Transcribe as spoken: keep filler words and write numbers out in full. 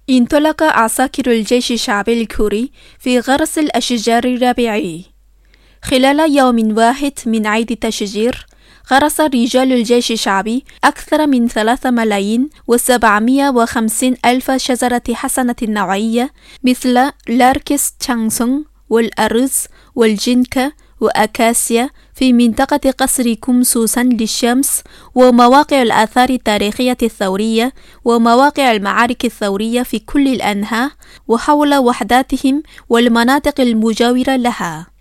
انطلق عساكر الجيش الشعبي الكوري في غرس الأشجار الربيعي. خلال يوم واحد من عيد تشجير، غرس رجال الجيش الشعبي أكثر من ثلاثة ملايين وسبعمائة وخمسين ألف شجرة حسنة النوعية مثل لاركس تشانسونغ والأرز والجينكا وأكاسيا في منطقة قصر كومسوسان للشمس ومواقع الآثار التاريخية الثورية ومواقع المعارك الثورية في كل الأنحاء وحول وحداتهم والمناطق المجاورة لها.